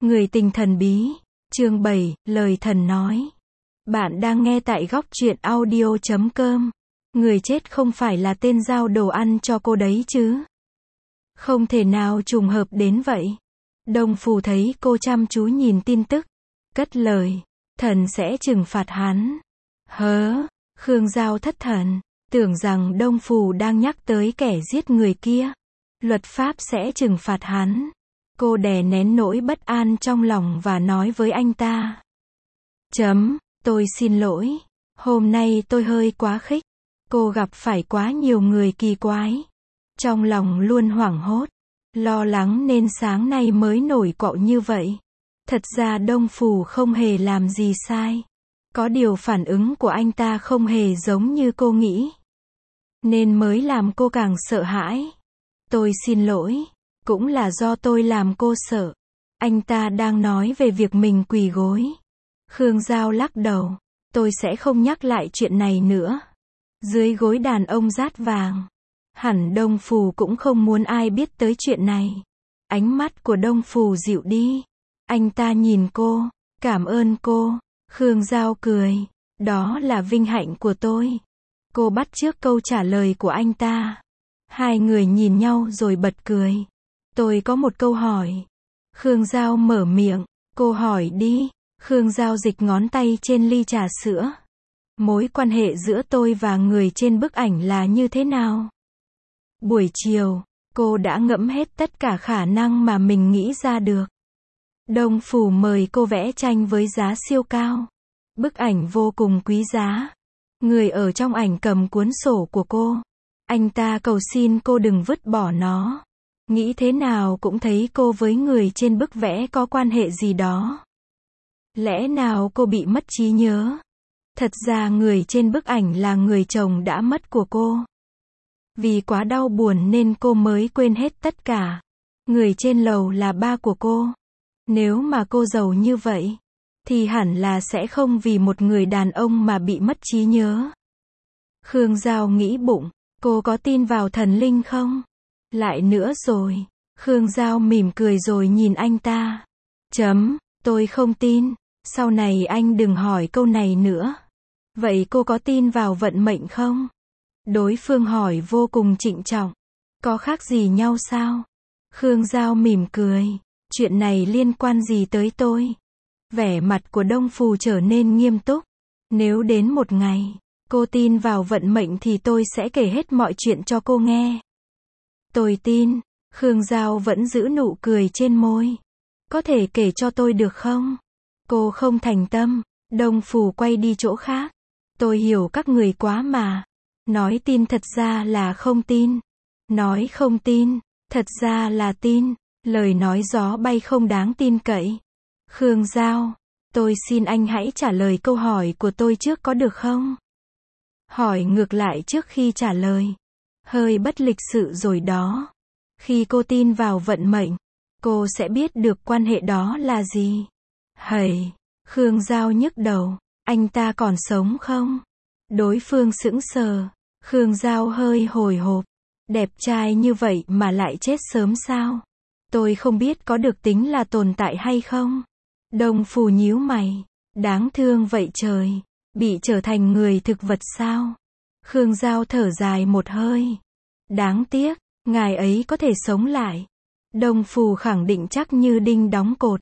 Người tình thần bí. Chương 7, lời thần nói. Bạn đang nghe tại góc truyện audio.com. Người chết không phải là tên giao đồ ăn cho cô đấy chứ? Không thể nào trùng hợp đến vậy. Đông Phù thấy cô chăm chú nhìn tin tức, cất lời, thần sẽ trừng phạt hắn. Khương Giao thất thần, tưởng rằng Đông Phù đang nhắc tới kẻ giết người kia. Luật pháp sẽ trừng phạt hắn. Cô đè nén nỗi bất an trong lòng và nói với anh ta. Tôi xin lỗi. Hôm nay tôi hơi quá khích. Cô gặp phải quá nhiều người kỳ quái. Trong lòng luôn hoảng hốt, lo lắng nên sáng nay mới nổi cộ như vậy. Thật ra Đông Phù không hề làm gì sai. Có điều phản ứng của anh ta không hề giống như cô nghĩ, nên mới làm cô càng sợ hãi. Tôi xin lỗi. Cũng là do tôi làm cô sợ. Anh ta đang nói về việc mình quỳ gối. Khương Giao lắc đầu. Tôi sẽ không nhắc lại chuyện này nữa. Dưới gối đàn ông dát vàng. Hẳn Đông Phù cũng không muốn ai biết tới chuyện này. Ánh mắt của Đông Phù dịu đi. Anh ta nhìn cô. Cảm ơn cô. Khương Giao cười. Đó là vinh hạnh của tôi. Cô bắt chước câu trả lời của anh ta. Hai người nhìn nhau rồi bật cười. Tôi có một câu hỏi. Khương Giao mở miệng. Cô hỏi đi. Khương Giao dịch ngón tay trên ly trà sữa. Mối quan hệ giữa tôi và người trên bức ảnh là như thế nào? Buổi chiều, cô đã ngẫm hết tất cả khả năng mà mình nghĩ ra được. Đông Phù mời cô vẽ tranh với giá siêu cao. Bức ảnh vô cùng quý giá. Người ở trong ảnh cầm cuốn sổ của cô. Anh ta cầu xin cô đừng vứt bỏ nó. Nghĩ thế nào cũng thấy cô với người trên bức vẽ có quan hệ gì đó. Lẽ nào cô bị mất trí nhớ? Thật ra người trên bức ảnh là người chồng đã mất của cô. Vì quá đau buồn nên cô mới quên hết tất cả. Người trên lầu là ba của cô. Nếu mà cô giàu như vậy, thì hẳn là sẽ không vì một người đàn ông mà bị mất trí nhớ. Khương Giao nghĩ bụng, cô có tin vào thần linh không? Lại nữa rồi. Khương Giao mỉm cười rồi nhìn anh ta. Tôi không tin. Sau này anh đừng hỏi câu này nữa. Vậy cô có tin vào vận mệnh không? Đối phương hỏi vô cùng trịnh trọng. Có khác gì nhau sao? Khương Giao mỉm cười. Chuyện này liên quan gì tới tôi? Vẻ mặt của Đông Phù trở nên nghiêm túc. Nếu đến một ngày, cô tin vào vận mệnh thì tôi sẽ kể hết mọi chuyện cho cô nghe. Tôi tin. Khương Giao vẫn giữ nụ cười trên môi. Có thể kể cho tôi được không? Cô không thành tâm. Đông Phù quay đi chỗ khác. Tôi hiểu các người quá mà. Nói tin thật ra là không tin. Nói không tin, thật ra là tin. Lời nói gió bay không đáng tin cậy. Khương Giao, tôi xin anh hãy trả lời câu hỏi của tôi trước có được không? Hỏi ngược lại trước khi trả lời. Hơi bất lịch sự rồi đó. Khi cô tin vào vận mệnh, cô sẽ biết được quan hệ đó là gì. Khương Giao nhức đầu. Anh ta còn sống không? Đối phương sững sờ. Khương Giao hơi hồi hộp. Đẹp trai như vậy mà lại chết sớm sao? Tôi không biết có được tính là tồn tại hay không? Đông Phù nhíu mày. Đáng thương vậy trời. Bị trở thành người thực vật sao? Khương Giao thở dài một hơi. Đáng tiếc, ngài ấy có thể sống lại. Đông Phù khẳng định chắc như đinh đóng cột.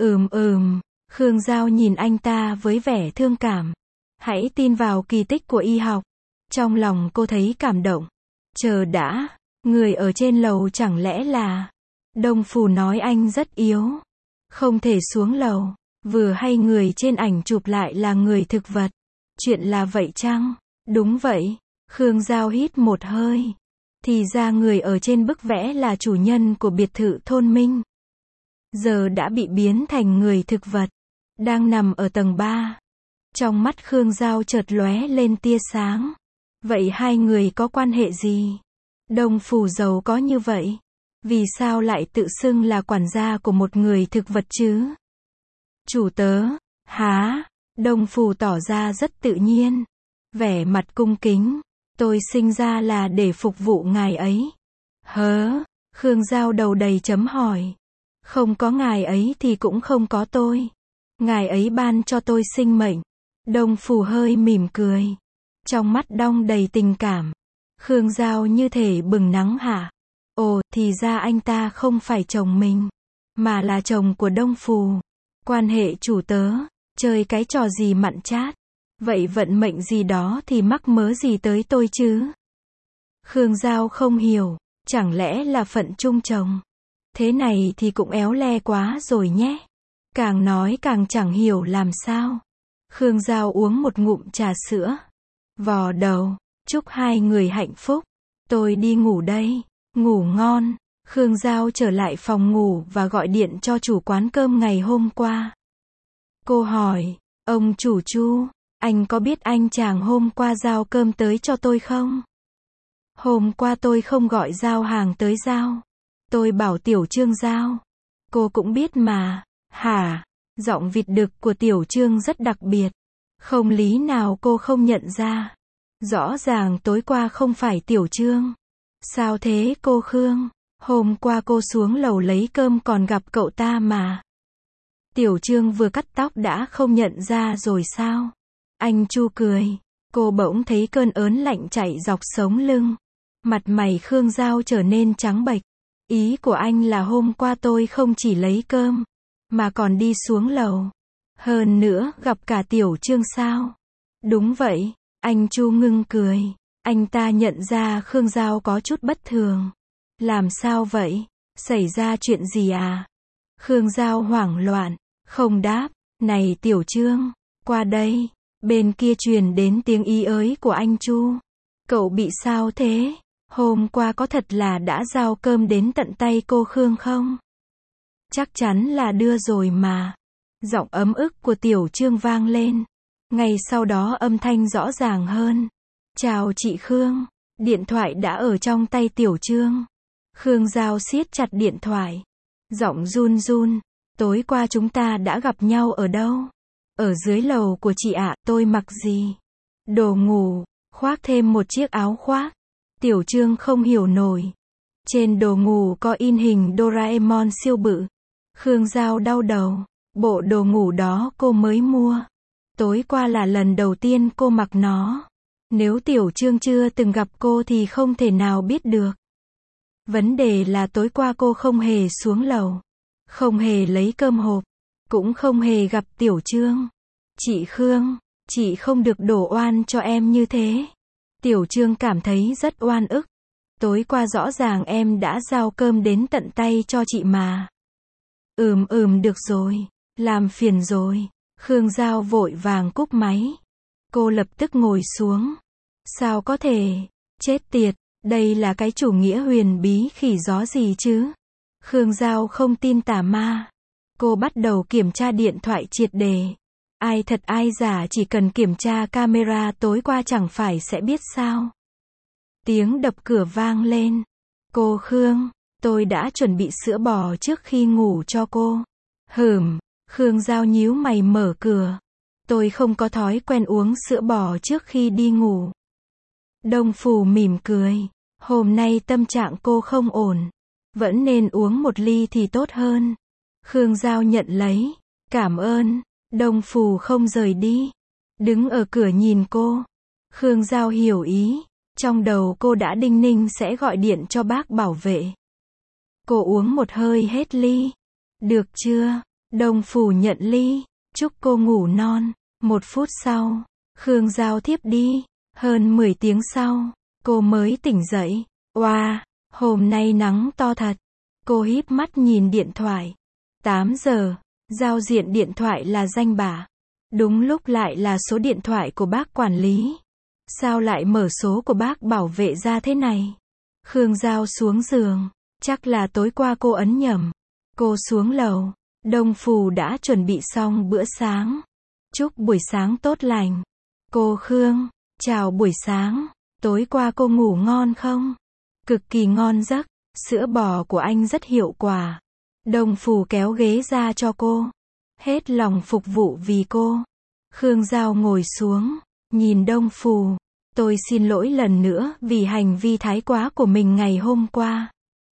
Khương Giao nhìn anh ta với vẻ thương cảm. Hãy tin vào kỳ tích của y học. Trong lòng cô thấy cảm động. Chờ đã, người ở trên lầu chẳng lẽ là... Đông Phù nói anh rất yếu. Không thể xuống lầu. Vừa hay người trên ảnh chụp lại là người thực vật. Chuyện là vậy chăng? Đúng vậy. Khương Giao hít một hơi. Thì ra người ở trên bức vẽ là chủ nhân của biệt thự Thôn Minh. Giờ đã bị biến thành người thực vật. Đang nằm ở tầng 3. Trong mắt Khương Giao chợt lóe lên tia sáng. Vậy hai người có quan hệ gì? Đông Phù giàu có như vậy. Vì sao lại tự xưng là quản gia của một người thực vật chứ? Chủ tớ. Hả? Đông Phù tỏ ra rất tự nhiên. Vẻ mặt cung kính. Tôi sinh ra là để phục vụ ngài ấy. Khương Giao đầu đầy chấm hỏi. Không có ngài ấy thì cũng không có tôi. Ngài ấy ban cho tôi sinh mệnh. Đông Phù hơi mỉm cười. Trong mắt đong đầy tình cảm. Khương Giao như thể bừng nắng hả? Ồ, thì ra anh ta không phải chồng mình, mà là chồng của Đông Phù. Quan hệ chủ tớ, chơi cái trò gì mặn chát. Vậy vận mệnh gì đó thì mắc mớ gì tới tôi chứ? Khương Giao không hiểu, chẳng lẽ là phận chung chồng? Thế này thì cũng éo le quá rồi nhé. Càng nói càng chẳng hiểu làm sao. Khương Giao uống một ngụm trà sữa. Vò đầu, chúc hai người hạnh phúc. Tôi đi ngủ đây. Ngủ ngon. Khương Giao trở lại phòng ngủ và gọi điện cho chủ quán cơm ngày hôm qua. Cô hỏi, ông chủ Chu, anh có biết anh chàng hôm qua giao cơm tới cho tôi không? Hôm qua tôi không gọi giao hàng tới giao. Tôi bảo Tiểu Trương giao. Cô cũng biết mà. Hả? Giọng vịt đực của Tiểu Trương rất đặc biệt. Không lý nào cô không nhận ra. Rõ ràng tối qua không phải Tiểu Trương. Sao thế cô Khương? Hôm qua cô xuống lầu lấy cơm còn gặp cậu ta mà. Tiểu Trương vừa cắt tóc đã không nhận ra rồi sao? Anh Chu cười. Cô bỗng thấy cơn ớn lạnh chạy dọc sống lưng. Mặt mày Khương Giao trở nên trắng bệch. Ý của anh là hôm qua tôi không chỉ lấy cơm, mà còn đi xuống lầu. Hơn nữa, gặp cả Tiểu Trương sao? Đúng vậy, anh Chu ngưng cười. Anh ta nhận ra Khương Giao có chút bất thường. Làm sao vậy? Xảy ra chuyện gì à? Khương Giao hoảng loạn, không đáp. Này Tiểu Trương, qua đây. Bên kia truyền đến tiếng ý ới của anh Chu. Cậu bị sao thế? Hôm qua có thật là đã giao cơm đến tận tay cô Khương không? Chắc chắn là đưa rồi mà. Giọng ấm ức của Tiểu Trương vang lên. Ngay sau đó âm thanh rõ ràng hơn. Chào chị Khương. Điện thoại đã ở trong tay Tiểu Trương. Khương Giao siết chặt điện thoại. Giọng run run. Tối qua chúng ta đã gặp nhau ở đâu? Ở dưới lầu của chị ạ. Tôi mặc gì? Đồ ngủ. Khoác thêm một chiếc áo khoác. Tiểu Trương không hiểu nổi. Trên đồ ngủ có in hình Doraemon siêu bự. Khương Giao đau đầu. Bộ đồ ngủ đó cô mới mua. Tối qua là lần đầu tiên cô mặc nó. Nếu Tiểu Trương chưa từng gặp cô thì không thể nào biết được. Vấn đề là tối qua cô không hề xuống lầu. Không hề lấy cơm hộp. Cũng không hề gặp Tiểu Trương. Chị Khương, chị không được đổ oan cho em như thế. Tiểu Trương cảm thấy rất oan ức. Tối qua rõ ràng em đã giao cơm đến tận tay cho chị mà. Được rồi. Làm phiền rồi. Khương Giao vội vàng cúp máy. Cô lập tức ngồi xuống. Sao có thể? Chết tiệt, đây là cái chủ nghĩa huyền bí khỉ gió gì chứ? Khương Giao không tin tà ma. Cô bắt đầu kiểm tra điện thoại triệt đề. Ai thật ai giả chỉ cần kiểm tra camera tối qua chẳng phải sẽ biết sao? Tiếng đập cửa vang lên. Cô Khương, tôi đã chuẩn bị sữa bò trước khi ngủ cho cô. Khương Giao nhíu mày mở cửa. Tôi không có thói quen uống sữa bò trước khi đi ngủ. Đông Phù mỉm cười. Hôm nay tâm trạng cô không ổn. Vẫn nên uống một ly thì tốt hơn. Khương Giao nhận lấy. Cảm ơn. Đông Phù không rời đi. Đứng ở cửa nhìn cô. Khương Giao hiểu ý. Trong đầu cô đã đinh ninh sẽ gọi điện cho bác bảo vệ. Cô uống một hơi hết ly. Được chưa? Đông Phù nhận ly. Chúc cô ngủ non. 1 phút sau, Khương Giao thiếp đi. Hơn 10 tiếng sau, cô mới tỉnh dậy. Wow, hôm nay nắng to thật. Cô híp mắt nhìn điện thoại. 8 giờ, giao diện điện thoại là danh bạ. Đúng lúc lại là số điện thoại của bác quản lý. Sao lại mở số của bác bảo vệ ra thế này? Khương Giao xuống giường. Chắc là tối qua cô ấn nhầm. Cô xuống lầu. Đông Phù đã chuẩn bị xong bữa sáng. Chúc buổi sáng tốt lành. Cô Khương, chào buổi sáng. Tối qua cô ngủ ngon không? Cực kỳ ngon giấc. Sữa bò của anh rất hiệu quả. Đông Phù kéo ghế ra cho cô. Hết lòng phục vụ vì cô. Khương Giao ngồi xuống. Nhìn Đông Phù. Tôi xin lỗi lần nữa vì hành vi thái quá của mình ngày hôm qua.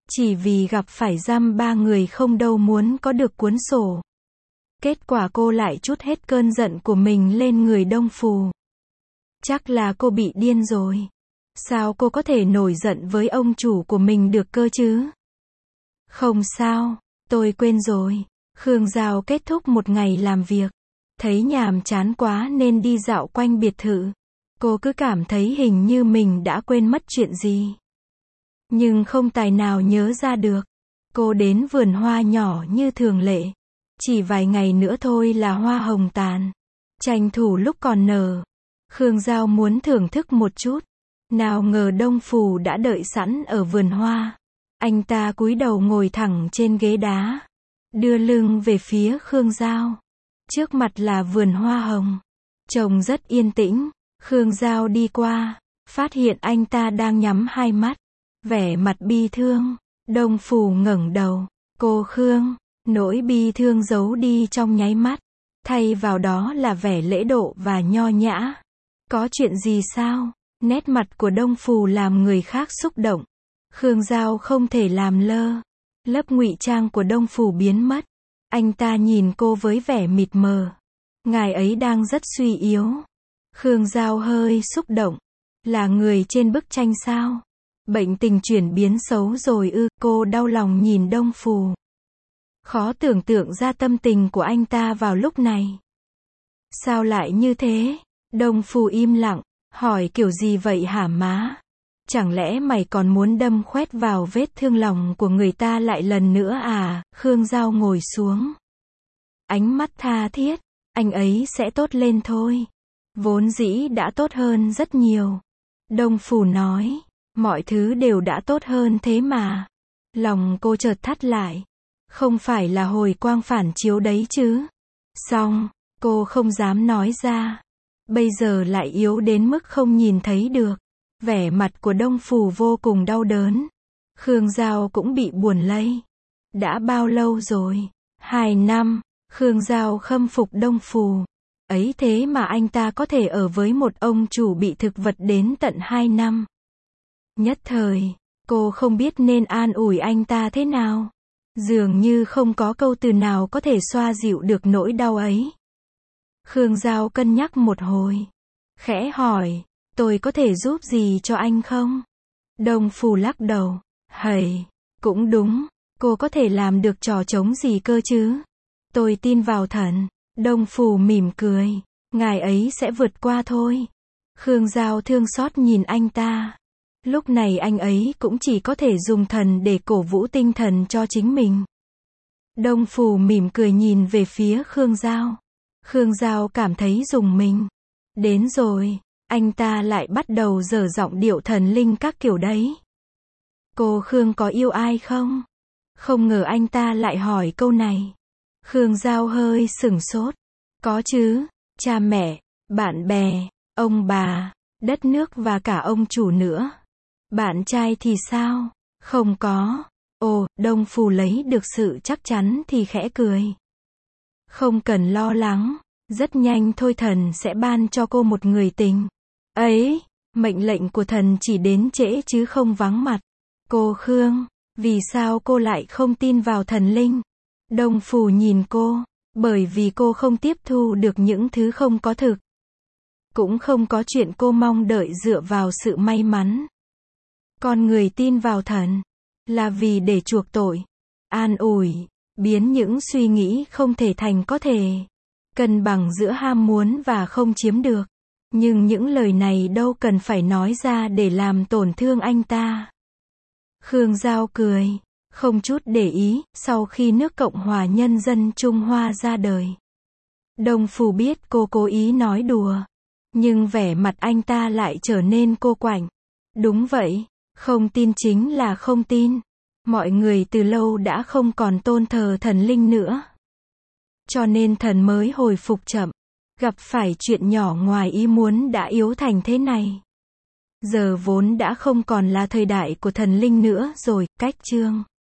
Chỉ vì gặp phải dăm ba người không đâu muốn có được cuốn sổ. Kết quả cô lại trút hết cơn giận của mình lên người Đông Phù. Chắc là cô bị điên rồi. Sao cô có thể nổi giận với ông chủ của mình được cơ chứ? Không sao, tôi quên rồi. Khương Giao kết thúc một ngày làm việc. Thấy nhàm chán quá nên đi dạo quanh biệt thự. Cô cứ cảm thấy hình như mình đã quên mất chuyện gì. Nhưng không tài nào nhớ ra được. Cô đến vườn hoa nhỏ như thường lệ. Chỉ vài ngày nữa thôi là hoa hồng tàn. Tranh thủ lúc còn nở. Khương Giao muốn thưởng thức một chút. Nào ngờ Đông Phù đã đợi sẵn ở vườn hoa. Anh ta cúi đầu ngồi thẳng trên ghế đá. Đưa lưng về phía Khương Giao. Trước mặt là vườn hoa hồng. Trông rất yên tĩnh. Khương Giao đi qua. Phát hiện anh ta đang nhắm hai mắt. Vẻ mặt bi thương. Đông Phù ngẩng đầu. Cô Khương. Nỗi bi thương giấu đi trong nháy mắt. Thay vào đó là vẻ lễ độ và nho nhã. Có chuyện gì sao? Nét mặt của Đông Phù làm người khác xúc động. Khương Giao không thể làm lơ. Lớp ngụy trang của Đông Phù biến mất. Anh ta nhìn cô với vẻ mịt mờ. Ngài ấy đang rất suy yếu. Khương Giao hơi xúc động. Là người trên bức tranh sao? Bệnh tình chuyển biến xấu rồi ư? Cô đau lòng nhìn Đông Phù. Khó tưởng tượng ra tâm tình của anh ta vào lúc này. Sao lại như thế? Đông Phù im lặng. Hỏi kiểu gì vậy hả má? Chẳng lẽ mày còn muốn đâm khoét vào vết thương lòng của người ta lại lần nữa à? Khương Giao ngồi xuống. Ánh mắt tha thiết. Anh ấy sẽ tốt lên thôi. Vốn dĩ đã tốt hơn rất nhiều. Đông Phù nói. Mọi thứ đều đã tốt hơn thế mà. Lòng cô chợt thắt lại. Không phải là hồi quang phản chiếu đấy chứ. Xong, cô không dám nói ra. Bây giờ lại yếu đến mức không nhìn thấy được. Vẻ mặt của Đông Phù vô cùng đau đớn. Khương Giao cũng bị buồn lây. Đã bao lâu rồi? 2 năm. Khương Giao khâm phục Đông Phù. Ấy thế mà anh ta có thể ở với một ông chủ bị thực vật đến tận 2 năm. Nhất thời, cô không biết nên an ủi anh ta thế nào. Dường như không có câu từ nào có thể xoa dịu được nỗi đau ấy. Khương Giao cân nhắc một hồi. Khẽ hỏi, tôi có thể giúp gì cho anh không? Đông Phù lắc đầu. Hầy, cũng đúng, cô có thể làm được trò trống gì cơ chứ? Tôi tin vào thần. Đông Phù mỉm cười. Ngài ấy sẽ vượt qua thôi. Khương Giao thương xót nhìn anh ta. Lúc này anh ấy cũng chỉ có thể dùng thần để cổ vũ tinh thần cho chính mình. Đông Phù mỉm cười nhìn về phía Khương Giao. Khương Giao cảm thấy rùng mình. Đến rồi, anh ta lại bắt đầu dở giọng điệu thần linh các kiểu đấy. Cô Khương có yêu ai không? Không ngờ anh ta lại hỏi câu này. Khương Giao hơi sửng sốt. Có chứ, cha mẹ, bạn bè, ông bà, đất nước và cả ông chủ nữa. Bạn trai thì sao? Không có. Ồ, Đông Phù lấy được sự chắc chắn thì khẽ cười. Không cần lo lắng. Rất nhanh thôi thần sẽ ban cho cô một người tình. Ấy, mệnh lệnh của thần chỉ đến trễ chứ không vắng mặt. Cô Khương, vì sao cô lại không tin vào thần linh? Đông Phù nhìn cô, bởi vì cô không tiếp thu được những thứ không có thực. Cũng không có chuyện cô mong đợi dựa vào sự may mắn. Con người tin vào thần, là vì để chuộc tội, an ủi, biến những suy nghĩ không thể thành có thể. Cân bằng giữa ham muốn và không chiếm được. Nhưng những lời này đâu cần phải nói ra để làm tổn thương anh ta. Khương Giao cười, không chút để ý, sau khi nước Cộng hòa Nhân dân Trung Hoa ra đời. Đông Phù biết cô cố ý nói đùa. Nhưng vẻ mặt anh ta lại trở nên cô quạnh. Đúng vậy, không tin chính là không tin. Mọi người từ lâu đã không còn tôn thờ thần linh nữa. Cho nên thần mới hồi phục chậm. Gặp phải chuyện nhỏ ngoài ý muốn đã yếu thành thế này. Giờ vốn đã không còn là thời đại của thần linh nữa rồi, cách chương.